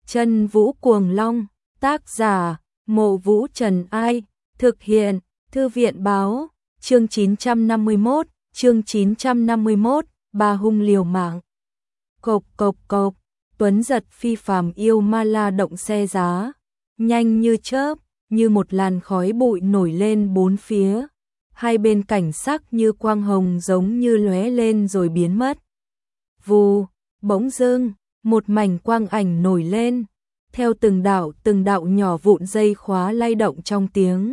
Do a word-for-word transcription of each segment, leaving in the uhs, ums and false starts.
Chân Vũ Cuồng Long, tác giả, Mộ Vũ Trần Ai, thực hiện, Thư viện Báo, chương chín trăm năm mươi mốt, chương chín trăm năm mươi mốt, Ba hung liều mạng. Cộc cộc cộc, Tuấn Giật phi phàm yêu ma la động xe giá, nhanh như chớp, như một làn khói bụi nổi lên bốn phía. Hai bên cảnh sắc như quang hồng giống như lóe lên rồi biến mất. Vù, bỗng dưng, một mảnh quang ảnh nổi lên, theo từng đạo từng đạo nhỏ vụn dây khóa lay động trong tiếng.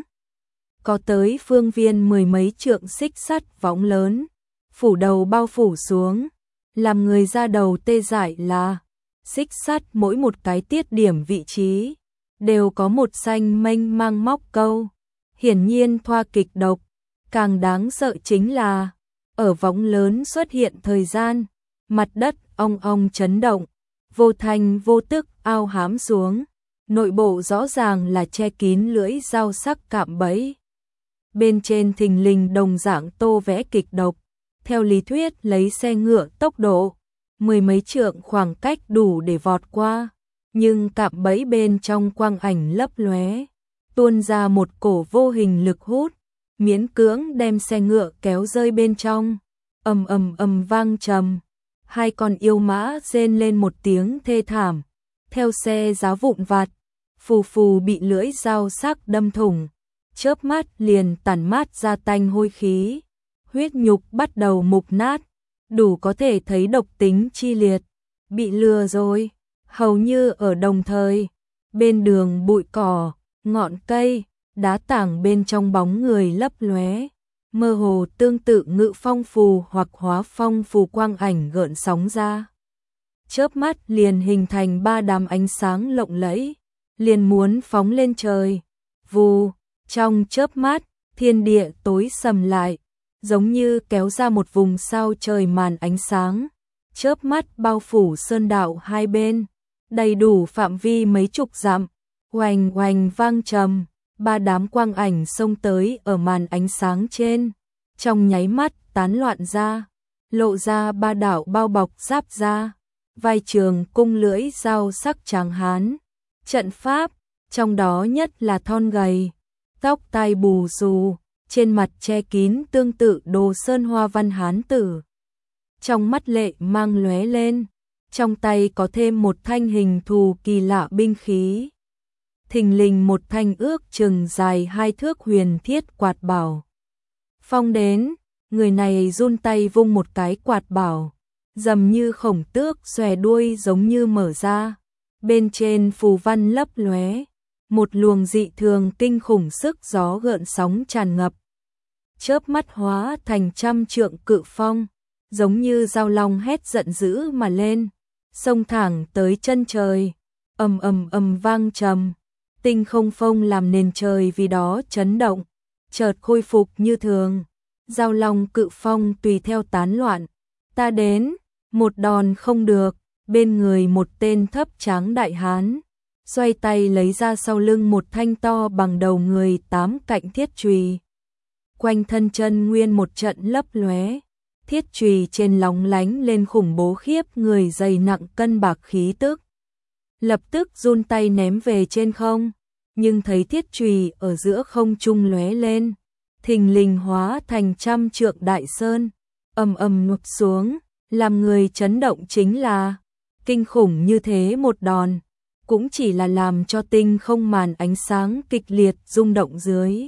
Có tới phương viên mười mấy trượng xích sắt võng lớn, phủ đầu bao phủ xuống, làm người ra đầu tê dại là xích sắt mỗi một cái tiết điểm vị trí, đều có một xanh mênh mang móc câu, hiển nhiên thoa kịch độc. Càng đáng sợ chính là, ở võng lớn xuất hiện thời gian, mặt đất ong ong chấn động, vô thanh vô tức ao hám xuống, nội bộ rõ ràng là che kín lưỡi dao sắc cạm bẫy. Bên trên thình lình đồng dạng tô vẽ kịch độc, theo lý thuyết lấy xe ngựa tốc độ, mười mấy trượng khoảng cách đủ để vọt qua, nhưng cạm bẫy bên trong quang ảnh lấp lóe, tuôn ra một cổ vô hình lực hút, miễn cưỡng đem xe ngựa kéo rơi bên trong. Ầm ầm ầm vang trầm, hai con yêu mã rên lên một tiếng thê thảm, theo xe giá vụn vặt, phù phù bị lưỡi dao sắc đâm thủng, chớp mắt liền tản mát ra tanh hôi khí, huyết nhục bắt đầu mục nát, đủ có thể thấy độc tính chi liệt. Bị lừa rồi. Hầu như ở đồng thời, bên đường bụi cỏ, ngọn cây, đá tảng bên trong bóng người lấp lóe, mơ hồ tương tự ngự phong phù hoặc hóa phong phù quang ảnh gợn sóng ra. Chớp mắt liền hình thành ba đám ánh sáng lộng lẫy, liền muốn phóng lên trời. Vù, trong chớp mắt, thiên địa tối sầm lại, giống như kéo ra một vùng sao trời màn ánh sáng, chớp mắt bao phủ sơn đạo hai bên, đầy đủ phạm vi mấy chục dặm, oành oành vang trầm. Ba đám quang ảnh xông tới ở màn ánh sáng trên, trong nháy mắt tán loạn ra, lộ ra ba đạo bao bọc giáp ra, vai trường cung lưỡi dao sắc tráng hán, trận pháp, trong đó nhất là thon gầy, tóc tai bù xù, trên mặt che kín tương tự đồ sơn hoa văn hán tử. Trong mắt lệ mang lóe lên, trong tay có thêm một thanh hình thù kỳ lạ binh khí. Thình lình một thanh ước chừng dài hai thước huyền thiết quạt bảo. Phong đến, người này run tay vung một cái quạt bảo, rầm như khổng tước xòe đuôi giống như mở ra, bên trên phù văn lấp lóe, một luồng dị thường kinh khủng sức gió gợn sóng tràn ngập. Chớp mắt hóa thành trăm trượng cự phong, giống như dao long hét giận dữ mà lên, xông thẳng tới chân trời, ầm ầm ầm vang trầm. Tinh không phong làm nền trời vì đó chấn động, chợt khôi phục như thường. Giao long cự phong tùy theo tán loạn. Ta đến, một đòn không được, bên người một tên thấp tráng đại hán, xoay tay lấy ra sau lưng một thanh to bằng đầu người tám cạnh thiết chùy. Quanh thân chân nguyên một trận lấp lóe, thiết chùy trên lóng lánh lên khủng bố khiếp người dày nặng cân bạc khí tức. Lập tức run tay ném về trên không, nhưng thấy thiết chùy ở giữa không trung lóe lên, thình lình hóa thành trăm trượng đại sơn, ầm ầm nụp xuống, làm người chấn động chính là, kinh khủng như thế một đòn, cũng chỉ là làm cho tinh không màn ánh sáng kịch liệt rung động dưới.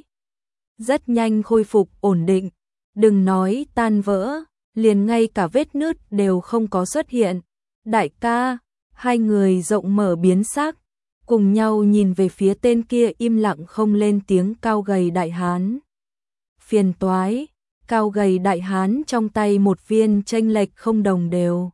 Rất nhanh khôi phục ổn định, đừng nói tan vỡ, liền ngay cả vết nứt đều không có xuất hiện. Đại ca, hai người rộng mở biến sắc, cùng nhau nhìn về phía tên kia im lặng không lên tiếng cao gầy đại hán. Phiền toái, cao gầy đại hán trong tay một viên chênh lệch không đồng đều.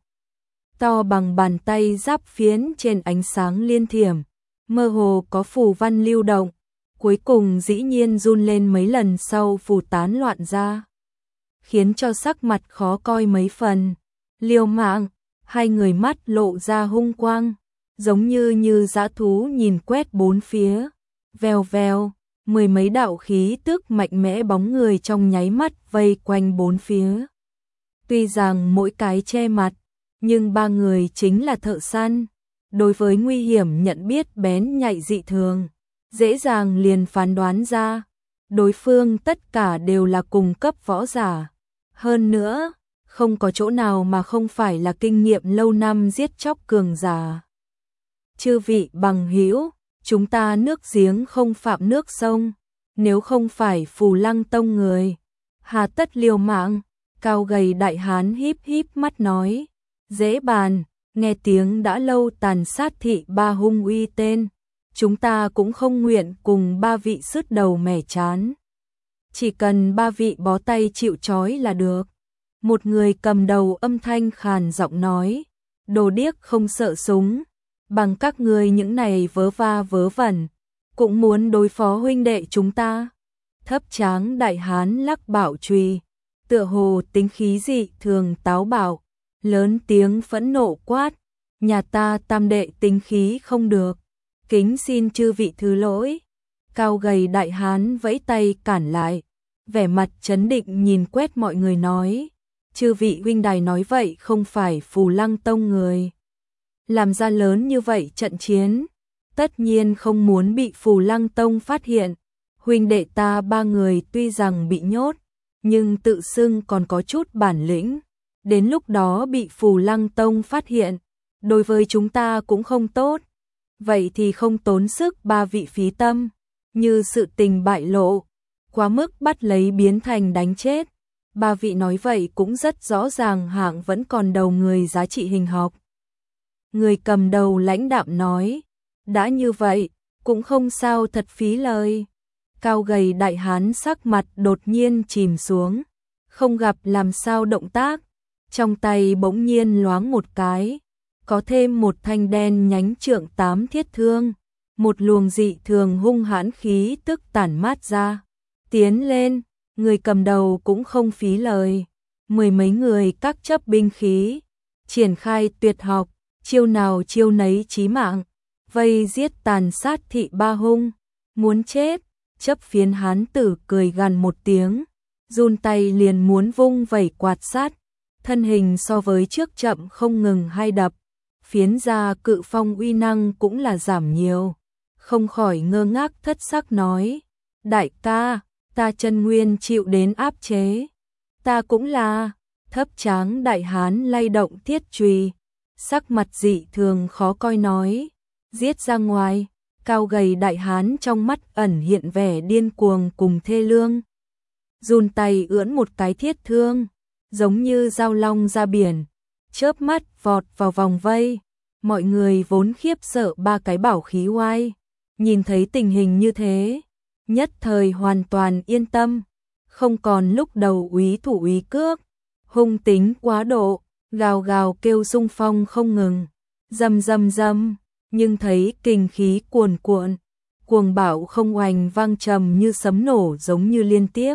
To bằng bàn tay giáp phiến trên ánh sáng liên thiểm, mơ hồ có phù văn lưu động, cuối cùng dĩ nhiên run lên mấy lần sau phù tán loạn ra, khiến cho sắc mặt khó coi mấy phần. Liều mạng, hai người mắt lộ ra hung quang, giống như như dã thú nhìn quét bốn phía, vèo vèo, mười mấy đạo khí tức mạnh mẽ bóng người trong nháy mắt vây quanh bốn phía. Tuy rằng mỗi cái che mặt, nhưng ba người chính là thợ săn, đối với nguy hiểm nhận biết bén nhạy dị thường, dễ dàng liền phán đoán ra, đối phương tất cả đều là cùng cấp võ giả. Hơn nữa, không có chỗ nào mà không phải là kinh nghiệm lâu năm giết chóc cường giả. Chư vị bằng hữu, chúng ta nước giếng không phạm nước sông, nếu không phải Phù Lăng Tông người, hà tất liều mạng. Cao gầy đại hán híp híp mắt nói, dễ bàn, nghe tiếng đã lâu tàn sát thị ba hung uy tên, chúng ta cũng không nguyện cùng ba vị sứt đầu mẻ chán. Chỉ cần ba vị bó tay chịu trói là được. Một người cầm đầu âm thanh khàn giọng nói, đồ điếc không sợ súng, bằng các người những này vớ va vớ vẩn, cũng muốn đối phó huynh đệ chúng ta. Thấp tráng đại hán lắc bảo chùy, tựa hồ tính khí dị thường táo bạo, lớn tiếng phẫn nộ quát, nhà ta tam đệ tính khí không được, kính xin chư vị thứ lỗi. Cao gầy đại hán vẫy tay cản lại, vẻ mặt trấn định nhìn quét mọi người nói, chư vị huynh đài nói vậy không phải Phù Lăng Tông người làm ra lớn như vậy trận chiến, tất nhiên không muốn bị Phù Lăng Tông phát hiện. Huynh đệ ta ba người tuy rằng bị nhốt, nhưng tự xưng còn có chút bản lĩnh, đến lúc đó bị Phù Lăng Tông phát hiện, đối với chúng ta cũng không tốt. Vậy thì không tốn sức ba vị phí tâm, như sự tình bại lộ, quá mức bắt lấy biến thành đánh chết. Ba vị nói vậy cũng rất rõ ràng hạng vẫn còn đầu người giá trị hình học. Người cầm đầu lãnh đạm nói, đã như vậy, cũng không sao thật phí lời. Cao gầy đại hán sắc mặt đột nhiên chìm xuống, không gặp làm sao động tác, trong tay bỗng nhiên loáng một cái, có thêm một thanh đen nhánh trượng tám thiết thương, một luồng dị thường hung hãn khí tức tản mát ra. Tiến lên, người cầm đầu cũng không phí lời, mười mấy người các chấp binh khí, triển khai tuyệt học, chiêu nào chiêu nấy chí mạng, vây giết tàn sát thị ba hung, muốn chết. Chấp phiến hán tử cười gằn một tiếng, run tay liền muốn vung vẩy quạt sát, thân hình so với trước chậm không ngừng hay đập, phiến ra cự phong uy năng cũng là giảm nhiều, không khỏi ngơ ngác thất sắc nói, đại ca, ta chân nguyên chịu đến áp chế, ta cũng là. Thấp tráng đại hán lay động thiết chùy, sắc mặt dị thường khó coi nói, giết ra ngoài. Cao gầy đại hán trong mắt ẩn hiện vẻ điên cuồng cùng thê lương, run tay ưỡn một cái thiết thương, giống như dao long ra biển, chớp mắt vọt vào vòng vây. Mọi người vốn khiếp sợ ba cái bảo khí oai, nhìn thấy tình hình như thế, nhất thời hoàn toàn yên tâm, không còn lúc đầu úy thủ úy cước, hung tính quá độ, gào gào kêu xung phong không ngừng, rầm rầm rầm. Nhưng thấy kình khí cuồn cuộn, cuồng bạo không oanh vang trầm như sấm nổ giống như liên tiếp.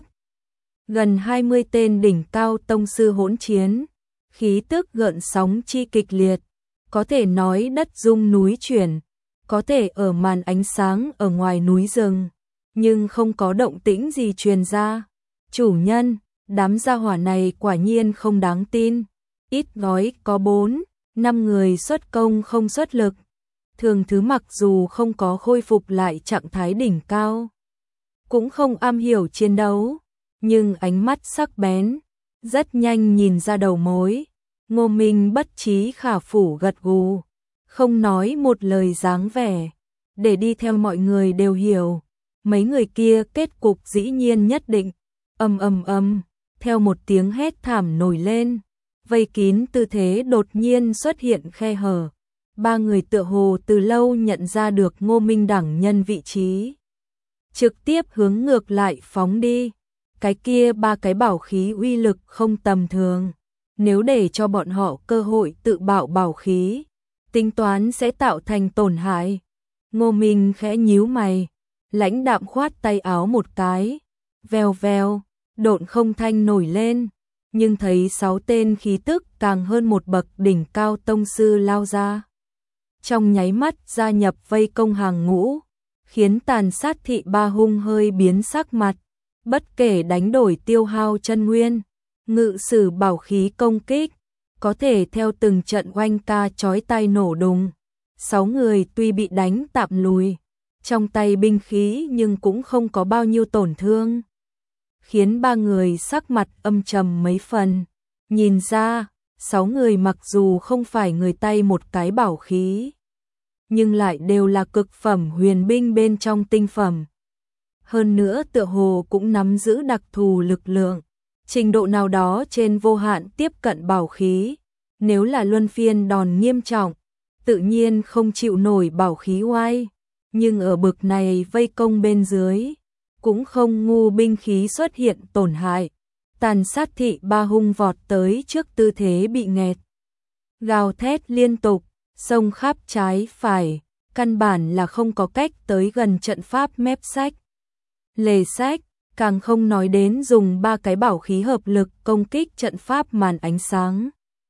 Gần hai mươi tên đỉnh cao tông sư hỗn chiến, khí tức gợn sóng chi kịch liệt, có thể nói đất rung núi chuyển, có thể ở màn ánh sáng ở ngoài núi rừng, nhưng không có động tĩnh gì truyền ra. Chủ nhân, đám gia hỏa này quả nhiên không đáng tin, ít nói có bốn, năm người xuất công không xuất lực. Thường thứ mặc dù không có khôi phục lại trạng thái đỉnh cao, cũng không am hiểu chiến đấu, nhưng ánh mắt sắc bén, rất nhanh nhìn ra đầu mối. Ngô Minh bất trí khả phủ gật gù, không nói một lời dáng vẻ, để đi theo mọi người đều hiểu, mấy người kia kết cục dĩ nhiên nhất định. Ầm ầm ầm, theo một tiếng hét thảm nổi lên, vây kín tư thế đột nhiên xuất hiện khe hở. Ba người tựa hồ từ lâu nhận ra được Ngô Minh đẳng nhân vị trí, trực tiếp hướng ngược lại phóng đi. Cái kia ba cái bảo khí uy lực không tầm thường, nếu để cho bọn họ cơ hội tự bạo bảo khí, tính toán sẽ tạo thành tổn hại. Ngô Minh khẽ nhíu mày, lãnh đạm khoát tay áo một cái, vèo vèo, độn không thanh nổi lên, nhưng thấy sáu tên khí tức càng hơn một bậc đỉnh cao tông sư lao ra, trong nháy mắt gia nhập vây công hàng ngũ, khiến tàn sát thị ba hung hơi biến sắc mặt, bất kể đánh đổi tiêu hao chân nguyên, ngự sử bảo khí công kích, có thể theo từng trận oanh ca chói tai nổ đùng, sáu người tuy bị đánh tạm lùi trong tay binh khí nhưng cũng không có bao nhiêu tổn thương, khiến ba người sắc mặt âm trầm mấy phần. Nhìn ra, sáu người mặc dù không phải người tay một cái bảo khí, nhưng lại đều là cực phẩm huyền binh bên trong tinh phẩm. Hơn nữa tựa hồ cũng nắm giữ đặc thù lực lượng, trình độ nào đó trên vô hạn tiếp cận bảo khí. Nếu là luân phiên đòn nghiêm trọng, tự nhiên không chịu nổi bảo khí oai, nhưng ở bực này vây công bên dưới, cũng không ngu binh khí xuất hiện tổn hại. Tàn sát thị ba hung vọt tới trước tư thế bị nghẹt, gào thét liên tục, xông khắp trái phải, căn bản là không có cách tới gần trận pháp mép sách. Lề sách, càng không nói đến dùng ba cái bảo khí hợp lực công kích trận pháp màn ánh sáng.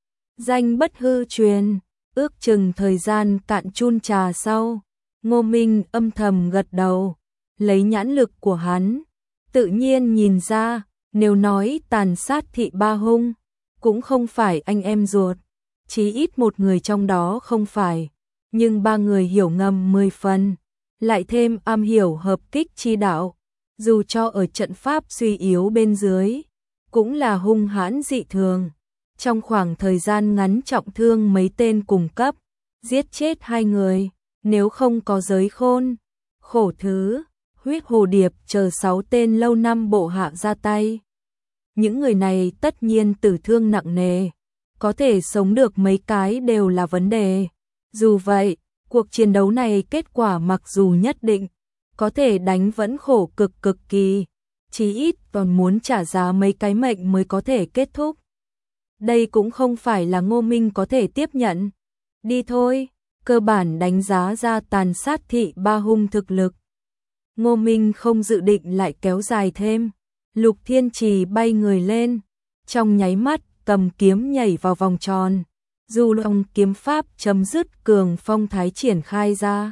Danh bất hư truyền, ước chừng thời gian cạn chun trà sau, Ngô Minh âm thầm gật đầu, lấy nhãn lực của hắn, tự nhiên nhìn ra, nếu nói tàn sát thị ba hung, cũng không phải anh em ruột, chí ít một người trong đó không phải, nhưng ba người hiểu ngầm mười phần, lại thêm am hiểu hợp kích chi đạo, dù cho ở trận pháp suy yếu bên dưới, cũng là hung hãn dị thường. Trong khoảng thời gian ngắn trọng thương mấy tên cùng cấp, giết chết hai người, nếu không có giới khôn, khổ thứ, huyết hồ điệp chờ sáu tên lâu năm bộ hạ ra tay. Những người này tất nhiên tử thương nặng nề, có thể sống được mấy cái đều là vấn đề. Dù vậy, cuộc chiến đấu này kết quả mặc dù nhất định, có thể đánh vẫn khổ cực cực kỳ, chí ít còn muốn trả giá mấy cái mệnh mới có thể kết thúc. Đây cũng không phải là Ngô Minh có thể tiếp nhận. Đi thôi, cơ bản đánh giá ra tàn sát thị ba hung thực lực. Ngô Minh không dự định lại kéo dài thêm. Lục Thiên Trì bay người lên, trong nháy mắt cầm kiếm nhảy vào vòng tròn. Du Long kiếm pháp chấm dứt cường phong thái triển khai ra.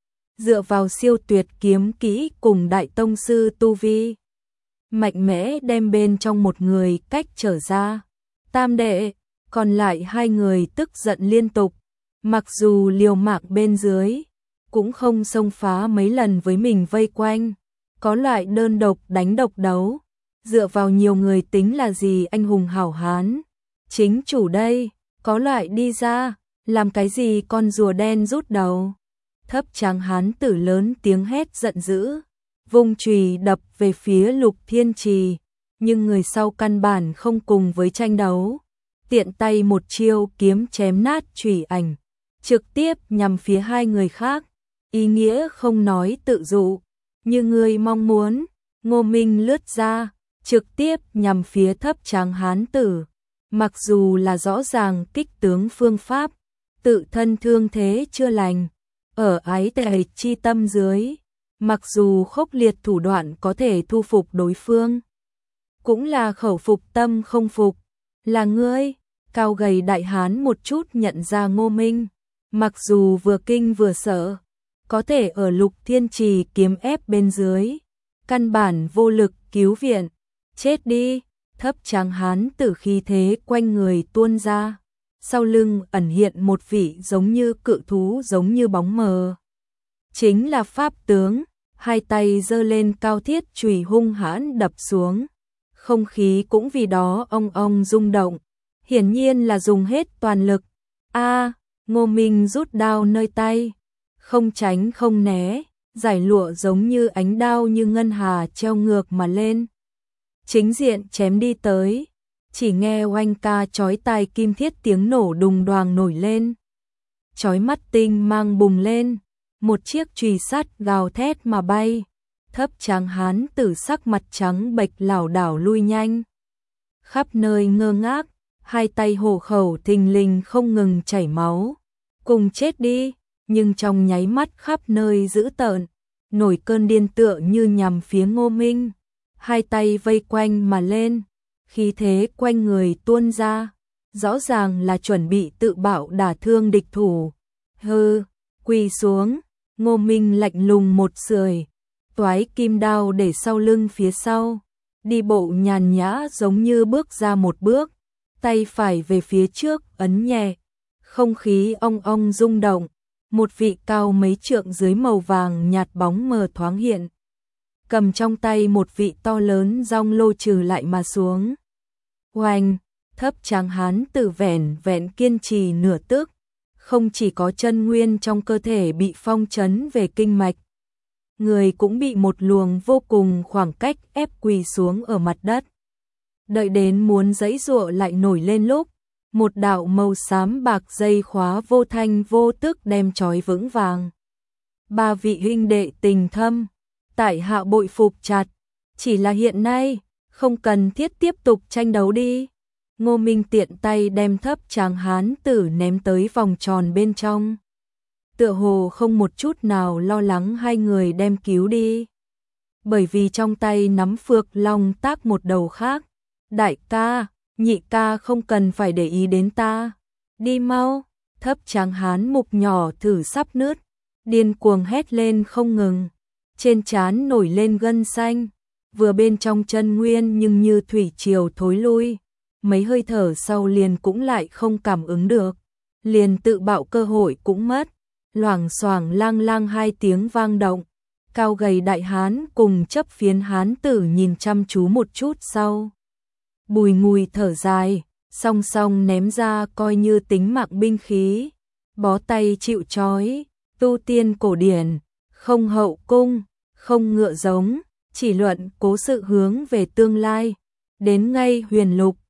Dựa vào siêu tuyệt kiếm kỹ cùng đại tông sư tu vi, mạnh mẽ đem bên trong một người cách trở ra. Tam đệ, còn lại hai người tức giận liên tục, mặc dù liều mạng bên dưới, cũng không xông phá mấy lần với mình vây quanh, có loại đơn độc đánh độc đấu, dựa vào nhiều người tính là gì anh hùng hảo hán, chính chủ đây, có loại đi ra, làm cái gì con rùa đen rút đầu. Thấp tráng hán tử lớn tiếng hét giận dữ, vung chùy đập về phía Lục Thiên Trì, nhưng người sau căn bản không cùng với tranh đấu, tiện tay một chiêu kiếm chém nát chùy ảnh, trực tiếp nhằm phía hai người khác, ý nghĩa không nói tự dụ, như người mong muốn. Ngô Minh lướt ra, trực tiếp nhằm phía thấp tráng hán tử, mặc dù là rõ ràng kích tướng phương pháp, tự thân thương thế chưa lành, ở ái tệ chi tâm dưới, mặc dù khốc liệt thủ đoạn có thể thu phục đối phương, cũng là khẩu phục tâm không phục. Là ngươi? Cao gầy đại hán một chút nhận ra Ngô Minh, mặc dù vừa kinh vừa sợ, có thể ở Lục Thiên Trì kiếm ép bên dưới, căn bản vô lực cứu viện. Chết đi! Thấp tráng hán tử khí thế quanh người tuôn ra, sau lưng ẩn hiện một vị giống như cự thú giống như bóng mờ. Chính là pháp tướng, hai tay giơ lên cao thiết chùy hung hãn đập xuống. Không khí cũng vì đó ong ong rung động, hiển nhiên là dùng hết toàn lực. A, Ngô Minh rút đao nơi tay, không tránh không né, giải lụa giống như ánh đao như ngân hà treo ngược mà lên. Chính diện chém đi tới, chỉ nghe oanh ca chói tai kim thiết tiếng nổ đùng đoàng nổi lên. Chói mắt tinh mang bùng lên, một chiếc chùy sắt gào thét mà bay. Thấp tráng hán tử sắc mặt trắng bệch lảo đảo lui nhanh. Khắp nơi ngơ ngác, hai tay hổ khẩu thình lình không ngừng chảy máu. Cùng chết đi, nhưng trong nháy mắt khắp nơi dữ tợn, nổi cơn điên tựa như nhằm phía Ngô Minh. Hai tay vây quanh mà lên, khí thế quanh người tuôn ra, rõ ràng là chuẩn bị tự bạo đả thương địch thủ. Hừ, quỳ xuống, Ngô Minh lạnh lùng một sưởi, toái kim đao để sau lưng phía sau, đi bộ nhàn nhã giống như bước ra một bước, tay phải về phía trước ấn nhẹ, không khí ong ong rung động, một vị cao mấy trượng dưới màu vàng nhạt bóng mờ thoáng hiện. Cầm trong tay một vị to lớn rong lô trừ lại mà xuống. Oanh, thấp tráng hán tử vẻn vẹn kiên trì nửa tức, không chỉ có chân nguyên trong cơ thể bị phong trấn về kinh mạch, người cũng bị một luồng vô cùng khoảng cách ép quỳ xuống ở mặt đất. Đợi đến muốn giãy giụa lại nổi lên lúc, một đạo màu xám bạc dây khóa vô thanh vô tức đem trói vững vàng. Ba vị huynh đệ tình thâm, tại hạ bội phục chặt, chỉ là hiện nay, không cần thiết tiếp tục tranh đấu đi. Ngô Minh tiện tay đem thấp tráng hán tử ném tới vòng tròn bên trong. Tựa hồ không một chút nào lo lắng hai người đem cứu đi. Bởi vì trong tay nắm phược long tác một đầu khác. Đại ca, nhị ca không cần phải để ý đến ta. Đi mau, thấp tráng hán mục nhỏ thử sắp nứt. Điên cuồng hét lên không ngừng. Trên trán nổi lên gân xanh. Vừa bên trong chân nguyên nhưng như thủy triều thối lui. Mấy hơi thở sau liền cũng lại không cảm ứng được. Liền tự bạo cơ hội cũng mất. Loảng xoảng lang lang hai tiếng vang động. Cao gầy đại hán cùng chấp phiến hán tử nhìn chăm chú một chút sau. Bùi ngùi thở dài, song song ném ra coi như tính mạng binh khí. Bó tay chịu trói, tu tiên cổ điển, không hậu cung, không ngựa giống, chỉ luận cố sự hướng về tương lai. Đến ngay huyền lục,